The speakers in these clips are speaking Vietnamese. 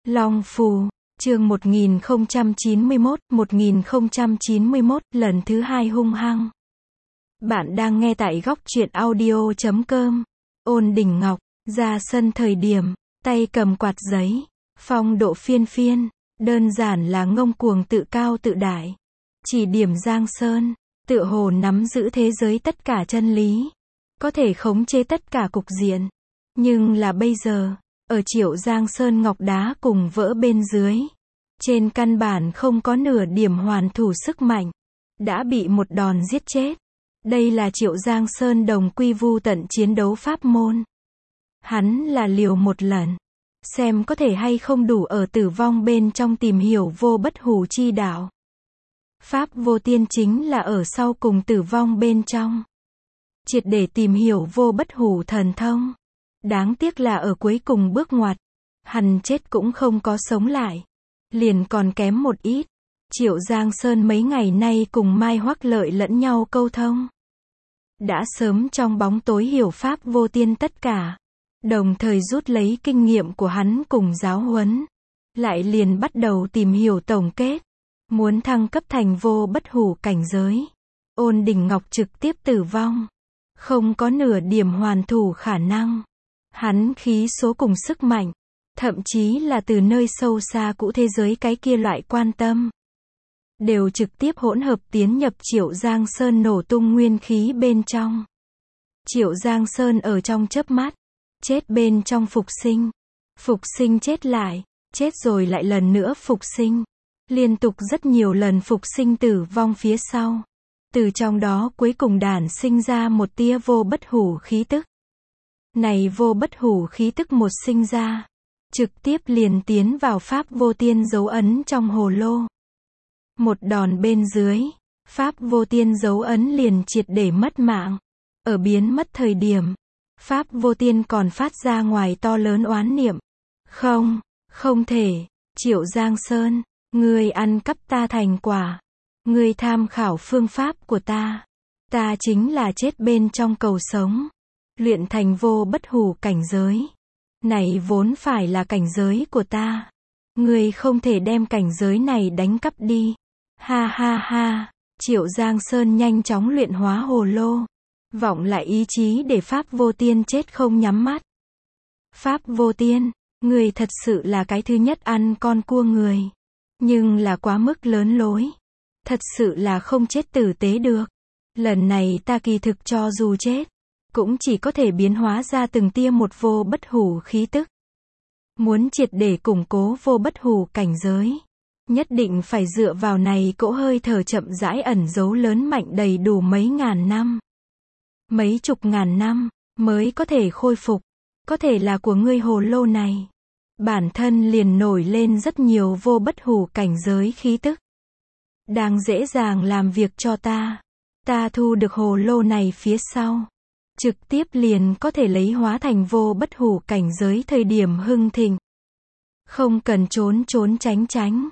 Long Phù, chương 1091, lần thứ 2 hung hăng. Bạn đang nghe tại góc truyện audio.com. Ôn Đình Ngọc, ra sân thời điểm, tay cầm quạt giấy, phong độ phiên phiên, đơn giản là ngông cuồng tự cao tự đại. Chỉ điểm Giang Sơn, tựa hồ nắm giữ thế giới tất cả chân lý, có thể khống chế tất cả cục diện. Nhưng là bây giờ, ở Triệu Giang Sơn ngọc đá cùng vỡ bên dưới, trên căn bản không có nửa điểm hoàn thủ sức mạnh, đã bị một đòn giết chết. Đây là Triệu Giang Sơn đồng quy vu tận chiến đấu pháp môn. Hắn là liều một lần, xem có thể hay không đủ ở tử vong bên trong tìm hiểu vô bất hủ chi đạo. Pháp vô tiên chính là ở sau cùng tử vong bên trong, triệt để tìm hiểu vô bất hủ thần thông. Đáng tiếc là ở cuối cùng bước ngoặt, hắn chết cũng không có sống lại, liền còn kém một ít. Triệu Giang Sơn mấy ngày nay cùng Mai Hoắc Lợi lẫn nhau câu thông, đã sớm trong bóng tối hiểu pháp vô tiên tất cả, đồng thời rút lấy kinh nghiệm của hắn cùng giáo huấn, lại liền bắt đầu tìm hiểu tổng kết, muốn thăng cấp thành vô bất hủ cảnh giới. Ôn Đình Ngọc trực tiếp tử vong, không có nửa điểm hoàn thủ khả năng. Hắn khí số cùng sức mạnh, thậm chí là từ nơi sâu xa cũ thế giới cái kia loại quan tâm, đều trực tiếp hỗn hợp tiến nhập Triệu Giang Sơn nổ tung nguyên khí bên trong. Triệu Giang Sơn ở trong chớp mắt, chết bên trong phục sinh chết lại, chết rồi lại lần nữa phục sinh, liên tục rất nhiều lần phục sinh tử vong phía sau. Từ trong đó cuối cùng đản sinh ra một tia vô bất hủ khí tức. Này vô bất hủ khí tức một sinh ra, trực tiếp liền tiến vào pháp vô tiên dấu ấn trong hồ lô. Một đòn bên dưới, pháp vô tiên dấu ấn liền triệt để mất mạng. Ở biến mất thời điểm, pháp vô tiên còn phát ra ngoài to lớn oán niệm. Không thể, Triệu Giang Sơn, ngươi ăn cắp ta thành quả, ngươi tham khảo phương pháp của ta chính là chết bên trong cầu sống, luyện thành vô bất hủ cảnh giới. Này vốn phải là cảnh giới của ta, ngươi không thể đem cảnh giới này đánh cắp đi. Ha ha ha, Triệu Giang Sơn nhanh chóng luyện hóa hồ lô, vọng lại ý chí để pháp vô tiên chết không nhắm mắt. Pháp vô tiên, ngươi thật sự là cái thứ nhất ăn con cua người, nhưng là quá mức lớn lối, thật sự là không chết tử tế được. Lần này ta kỳ thực cho dù chết, cũng chỉ có thể biến hóa ra từng tia một vô bất hủ khí tức. Muốn triệt để củng cố vô bất hủ cảnh giới, nhất định phải dựa vào này cỗ hơi thở chậm rãi ẩn giấu lớn mạnh đầy đủ mấy ngàn năm, mấy chục ngàn năm, mới có thể khôi phục. Có thể là của ngươi hồ lô này, bản thân liền nổi lên rất nhiều vô bất hủ cảnh giới khí tức, đang dễ dàng làm việc cho ta. Ta thu được hồ lô này phía sau, trực tiếp liền có thể lấy hóa thành vô bất hủ cảnh giới thời điểm hưng thịnh. Không cần trốn tránh,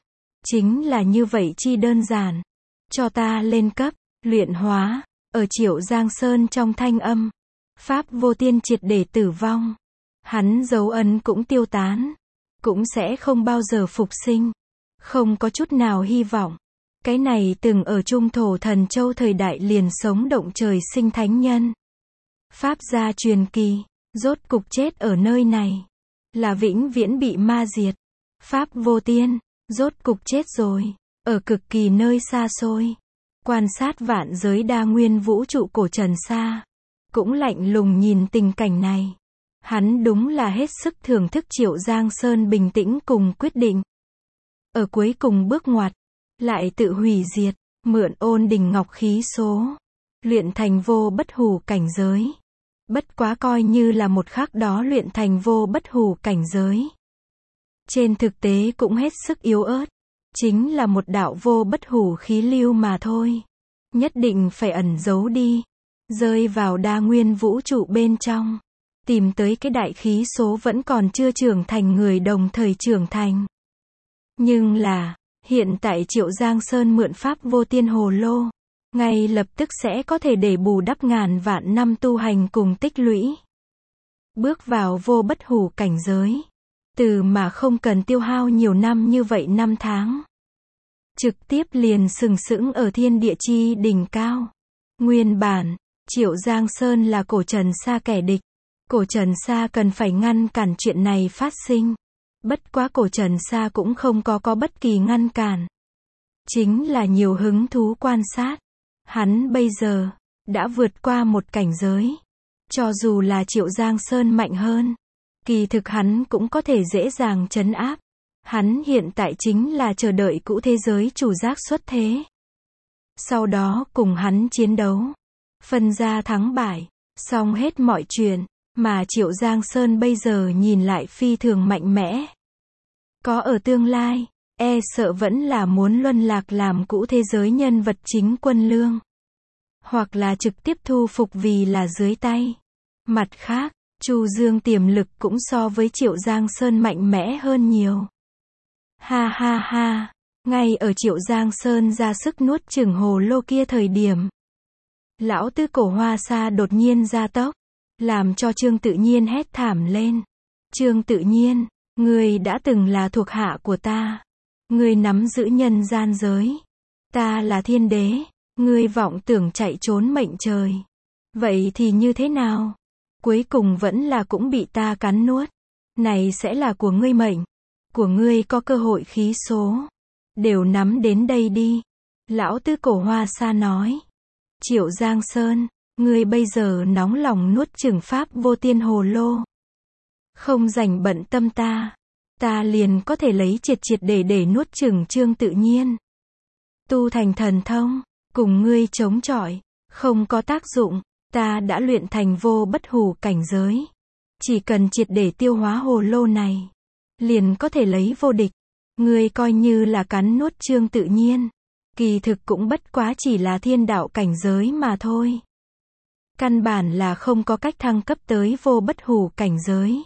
chính là như vậy chi đơn giản. Cho ta lên cấp, luyện hóa. Ở Triệu Giang Sơn trong thanh âm, pháp vô tiên triệt để tử vong, hắn dấu ấn cũng tiêu tán, cũng sẽ không bao giờ phục sinh, không có chút nào hy vọng. Cái này từng ở Trung Thổ Thần Châu thời đại liền sống động trời sinh thánh nhân, pháp gia truyền kỳ, rốt cục chết ở nơi này, là vĩnh viễn bị ma diệt. Pháp vô tiên, rốt cục chết rồi, ở cực kỳ nơi xa xôi, quan sát vạn giới đa nguyên vũ trụ cổ trần xa, cũng lạnh lùng nhìn tình cảnh này. Hắn đúng là hết sức thưởng thức Triệu Giang Sơn bình tĩnh cùng quyết định. Ở cuối cùng bước ngoặt, lại tự hủy diệt, mượn Ôn Đình Ngọc khí số, luyện thành vô bất hủ cảnh giới. Bất quá coi như là một khắc đó luyện thành vô bất hủ cảnh giới, trên thực tế cũng hết sức yếu ớt, chính là một đạo vô bất hủ khí lưu mà thôi. Nhất định phải ẩn giấu đi, rơi vào đa nguyên vũ trụ bên trong, tìm tới cái đại khí số vẫn còn chưa trưởng thành người đồng thời trưởng thành. Nhưng là, hiện tại Triệu Giang Sơn mượn pháp vô tiên hồ lô, ngay lập tức sẽ có thể để bù đắp ngàn vạn năm tu hành cùng tích lũy, bước vào vô bất hủ cảnh giới. từ mà không cần tiêu hao nhiều năm như vậy năm tháng. Trực tiếp liền sừng sững ở thiên địa chi đỉnh cao. Nguyên bản, Triệu Giang Sơn là Cổ Trần Sa kẻ địch. Cổ Trần Sa cần phải ngăn cản chuyện này phát sinh. Bất quá Cổ Trần Sa cũng không có bất kỳ ngăn cản. Chính là nhiều hứng thú quan sát. Hắn bây giờ, đã vượt qua một cảnh giới. Cho dù là Triệu Giang Sơn mạnh hơn, kỳ thực hắn cũng có thể dễ dàng trấn áp. Hắn hiện tại chính là chờ đợi cũ thế giới chủ giác xuất thế. Sau đó cùng hắn chiến đấu. Phân ra thắng bại. Xong hết mọi chuyện. Mà Triệu Giang Sơn bây giờ nhìn lại phi thường mạnh mẽ. Có ở tương lai, e sợ vẫn là muốn luân lạc làm cũ thế giới nhân vật chính quân lương. Hoặc là trực tiếp thu phục vì là dưới tay. Mặt khác, Chu Dương tiềm lực cũng so với Triệu Giang Sơn mạnh mẽ hơn nhiều. Ha ha ha, ngay ở Triệu Giang Sơn ra sức nuốt chửng hồ lô kia thời điểm. Lão Tứ Cổ Hoa Sa đột nhiên ra tốc, làm cho Trương Tự Nhiên hét thảm lên. Trương Tự Nhiên, ngươi đã từng là thuộc hạ của ta. Ngươi nắm giữ nhân gian giới. Ta là thiên đế, ngươi vọng tưởng chạy trốn mệnh trời. Vậy thì như thế nào? Cuối cùng vẫn là cũng bị ta cắn nuốt. Này sẽ là của ngươi mệnh. Của ngươi có cơ hội khí số. Đều nắm đến đây đi. Lão Tứ Cổ Hoa Sa nói. Triệu Giang Sơn, ngươi bây giờ nóng lòng nuốt chửng pháp vô tiên hồ lô. Không rảnh bận tâm ta. Ta liền có thể lấy triệt để nuốt chửng Trương Tự Nhiên. Tu thành thần thông, cùng ngươi chống chọi, không có tác dụng. Ta đã luyện thành vô bất hủ cảnh giới. Chỉ cần triệt để tiêu hóa hồ lô này, liền có thể lấy vô địch. Ngươi coi như là cắn nuốt Trương Tự Nhiên. Kỳ thực cũng bất quá chỉ là thiên đạo cảnh giới mà thôi. Căn bản là không có cách thăng cấp tới vô bất hủ cảnh giới.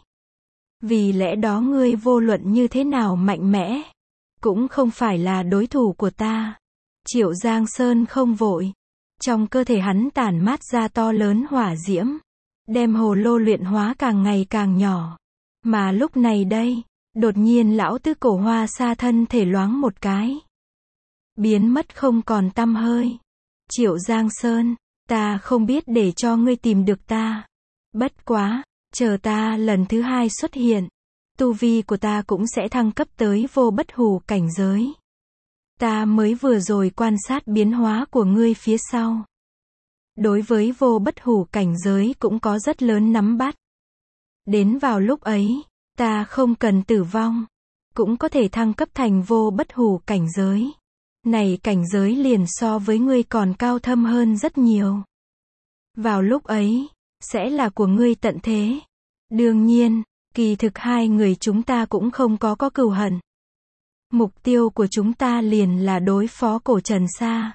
Vì lẽ đó ngươi vô luận như thế nào mạnh mẽ, cũng không phải là đối thủ của ta. Triệu Giang Sơn không vội. Trong cơ thể hắn tản mát ra to lớn hỏa diễm, đem hồ lô luyện hóa càng ngày càng nhỏ. Mà lúc này đây, đột nhiên Lão Tứ Cổ Hoa Sa thân thể loáng một cái, biến mất không còn tăm hơi. Triệu Giang Sơn, ta không biết để cho ngươi tìm được ta. Bất quá, chờ ta lần thứ hai xuất hiện, tu vi của ta cũng sẽ thăng cấp tới vô bất hủ cảnh giới. Ta mới vừa rồi quan sát biến hóa của ngươi phía sau. Đối với vô bất hủ cảnh giới cũng có rất lớn nắm bắt. Đến vào lúc ấy, ta không cần tử vong, cũng có thể thăng cấp thành vô bất hủ cảnh giới. Này cảnh giới liền so với ngươi còn cao thâm hơn rất nhiều. Vào lúc ấy, sẽ là của ngươi tận thế. Đương nhiên, kỳ thực hai người chúng ta cũng không có cừu hận. Mục tiêu của chúng ta liền là đối phó Cổ Trần Sa.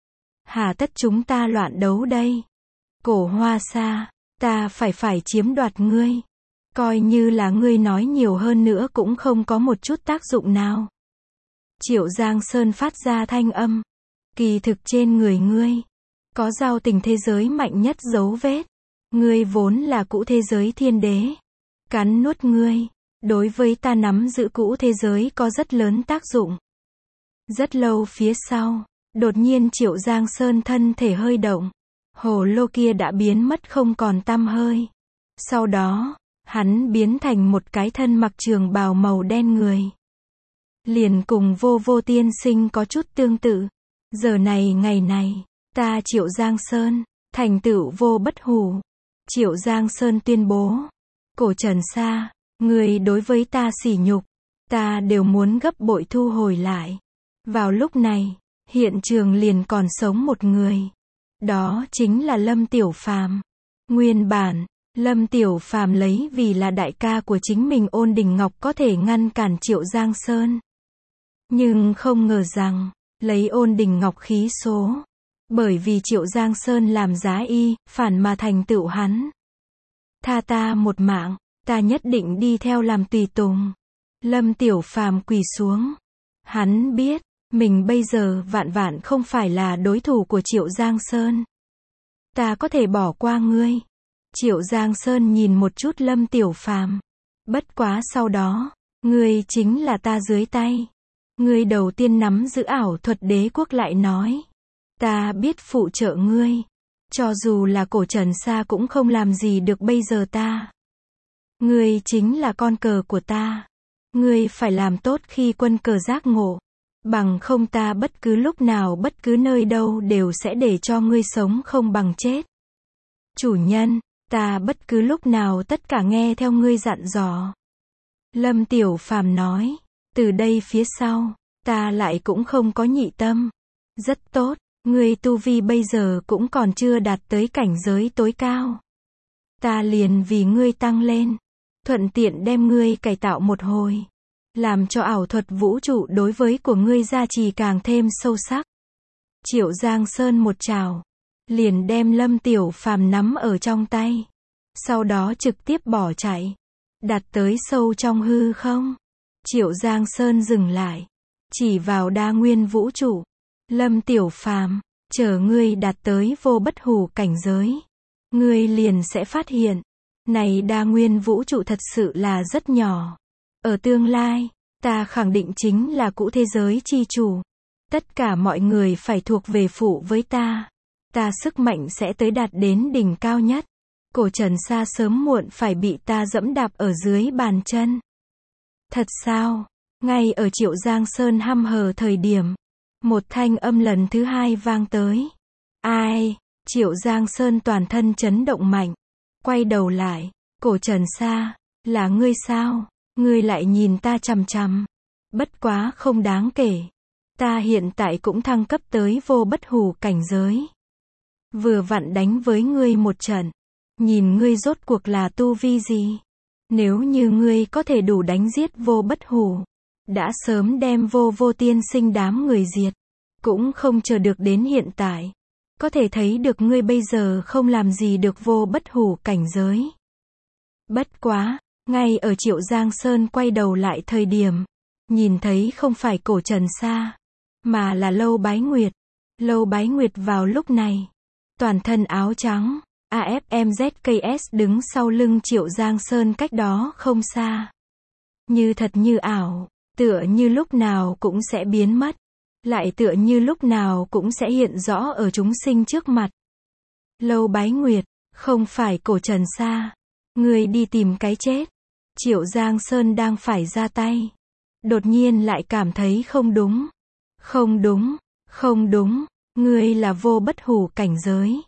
Hà tất chúng ta loạn đấu đây? Cổ Hoa Sa, ta phải chiếm đoạt ngươi. Coi như là ngươi nói nhiều hơn nữa cũng không có một chút tác dụng nào. Triệu Giang Sơn phát ra thanh âm. Kỳ thực trên người ngươi, có giao tình thế giới mạnh nhất dấu vết. Ngươi vốn là cũ thế giới thiên đế. Cắn nuốt ngươi, đối với ta nắm giữ cũ thế giới có rất lớn tác dụng. Rất lâu phía sau, đột nhiên Triệu Giang Sơn thân thể hơi động. Hồ lô kia đã biến mất không còn tăm hơi. Sau đó, hắn biến thành một cái thân mặc trường bào màu đen người. Liền cùng vô tiên sinh có chút tương tự. Giờ này ngày này, ta Triệu Giang Sơn, thành tựu vô bất hủ. Triệu Giang Sơn tuyên bố. Cổ Trần Sa, người đối với ta sỉ nhục, ta đều muốn gấp bội thu hồi lại. Vào lúc này, hiện trường liền còn sống một người. Đó chính là Lâm Tiểu Phàm. Nguyên bản, Lâm Tiểu Phàm lấy vì là đại ca của chính mình Ôn Đình Ngọc có thể ngăn cản Triệu Giang Sơn. Nhưng không ngờ rằng, lấy Ôn Đình Ngọc khí số. Bởi vì Triệu Giang Sơn làm giá y, phản mà thành tựu hắn. Tha ta một mạng, ta nhất định đi theo làm tùy tùng. Lâm Tiểu Phàm quỳ xuống. Hắn biết, mình bây giờ vạn không phải là đối thủ của Triệu Giang Sơn. Ta có thể bỏ qua ngươi. Triệu Giang Sơn nhìn một chút Lâm Tiểu Phàm. Bất quá sau đó, Ngươi chính là ta dưới tay. Ngươi đầu tiên nắm giữ ảo thuật đế quốc lại nói. Ta biết phụ trợ ngươi. Cho dù là cổ Trần Sa cũng không làm gì được bây giờ ta. Ngươi chính là con cờ của ta. Ngươi phải làm tốt khi quân cờ giác ngộ. Bằng không ta bất cứ lúc nào bất cứ nơi đâu đều sẽ để cho ngươi sống không bằng chết. Chủ nhân, ta bất cứ lúc nào tất cả nghe theo ngươi dặn dò. Lâm Tiểu Phàm nói, từ đây phía sau, ta lại cũng không có nhị tâm. Rất tốt, ngươi tu vi bây giờ cũng còn chưa đạt tới cảnh giới tối cao. Ta liền vì ngươi tăng lên, thuận tiện đem ngươi cải tạo một hồi, làm cho ảo thuật vũ trụ đối với của ngươi gia trì càng thêm sâu sắc. Triệu Giang Sơn một trảo, liền đem Lâm Tiểu Phàm nắm ở trong tay, sau đó trực tiếp bỏ chạy, đặt tới sâu trong hư không. Triệu Giang Sơn dừng lại, chỉ vào đa nguyên vũ trụ. Lâm Tiểu Phàm, chờ ngươi đạt tới vô bất hủ cảnh giới, ngươi liền sẽ phát hiện, này đa nguyên vũ trụ thật sự là rất nhỏ. Ở tương lai, ta khẳng định chính là cũ thế giới chi chủ. Tất cả mọi người phải thuộc về phụ với ta. Ta sức mạnh sẽ tới đạt đến đỉnh cao nhất. Cổ Trần Sa sớm muộn phải bị ta dẫm đạp ở dưới bàn chân. Thật sao? Ngay ở Triệu Giang Sơn hăm hở thời điểm, một thanh âm lần thứ hai vang tới. Ai? Triệu Giang Sơn toàn thân chấn động mạnh. Quay đầu lại, Cổ Trần Sa, là ngươi sao? Ngươi lại nhìn ta chằm chằm. Bất quá không đáng kể. Ta hiện tại cũng thăng cấp tới vô bất hủ cảnh giới. Vừa vặn đánh với ngươi một trận. Nhìn ngươi rốt cuộc là tu vi gì? Nếu như ngươi có thể đủ đánh giết vô bất hủ, đã sớm đem vô tiên sinh đám người diệt. Cũng không chờ được đến hiện tại. Có thể thấy được ngươi bây giờ không làm gì được vô bất hủ cảnh giới. Bất quá, ngay ở Triệu Giang Sơn quay đầu lại thời điểm, nhìn thấy không phải Cổ Trần Sa, mà là Lâu Bái Nguyệt. Lâu Bái Nguyệt vào lúc này, toàn thân áo trắng, AFMZKS đứng sau lưng Triệu Giang Sơn cách đó không xa. Như thật như ảo, tựa như lúc nào cũng sẽ biến mất, lại tựa như lúc nào cũng sẽ hiện rõ ở chúng sinh trước mặt. Lâu Bái Nguyệt, không phải Cổ Trần Sa, ngươi đi tìm cái chết. Triệu Giang Sơn đang phải ra tay, đột nhiên lại cảm thấy không đúng. Không đúng, không đúng, ngươi là vô bất hủ cảnh giới.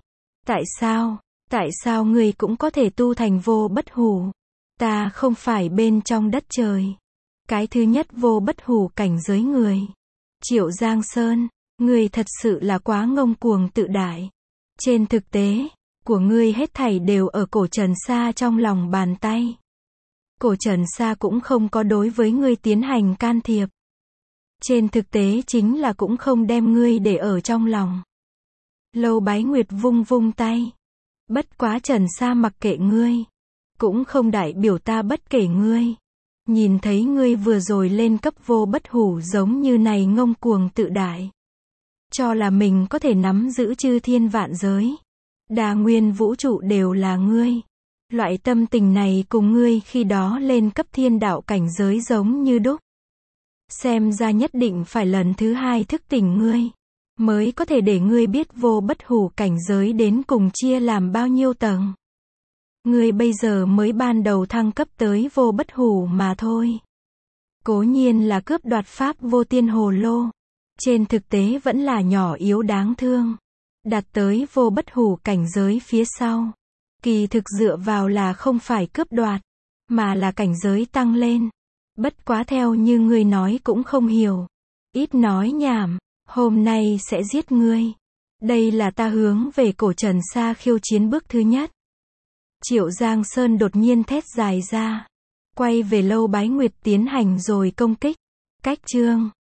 Tại sao ngươi cũng có thể tu thành vô bất hủ? Ta không phải bên trong đất trời. Cái thứ nhất vô bất hủ cảnh giới người. Triệu Giang Sơn, ngươi thật sự là quá ngông cuồng tự đại. Trên thực tế, của ngươi hết thảy đều ở Cổ Trần Sa trong lòng bàn tay. Cổ Trần Sa cũng không có đối với ngươi tiến hành can thiệp. Trên thực tế chính là cũng không đem ngươi để ở trong lòng. Lâu Bái Nguyệt vung vung tay. Bất quá Trần Sa mặc kệ ngươi. Cũng không đại biểu ta bất kể ngươi. Nhìn thấy ngươi vừa rồi lên cấp vô bất hủ giống như này ngông cuồng tự đại. Cho là mình có thể nắm giữ chư thiên vạn giới. Đa nguyên vũ trụ đều là ngươi. Loại tâm tình này cùng ngươi khi đó lên cấp thiên đạo cảnh giới giống như đúc. Xem ra nhất định phải lần thứ hai thức tỉnh ngươi, mới có thể để ngươi biết vô bất hủ cảnh giới đến cùng chia làm bao nhiêu tầng. Ngươi bây giờ mới ban đầu thăng cấp tới vô bất hủ mà thôi. Cố nhiên là cướp đoạt pháp vô tiên hồ lô. Trên thực tế vẫn là nhỏ yếu đáng thương. Đạt tới vô bất hủ cảnh giới phía sau. Kỳ thực dựa vào là không phải cướp đoạt, mà là cảnh giới tăng lên. Bất quá theo như ngươi nói cũng không hiểu. Ít nói nhảm, hôm nay sẽ giết ngươi. Đây là ta hướng về Cổ Trần Sa khiêu chiến bước thứ nhất. Triệu Giang Sơn đột nhiên thét dài ra. Quay về Lâu Bái Nguyệt tiến hành rồi công kích. Cách chương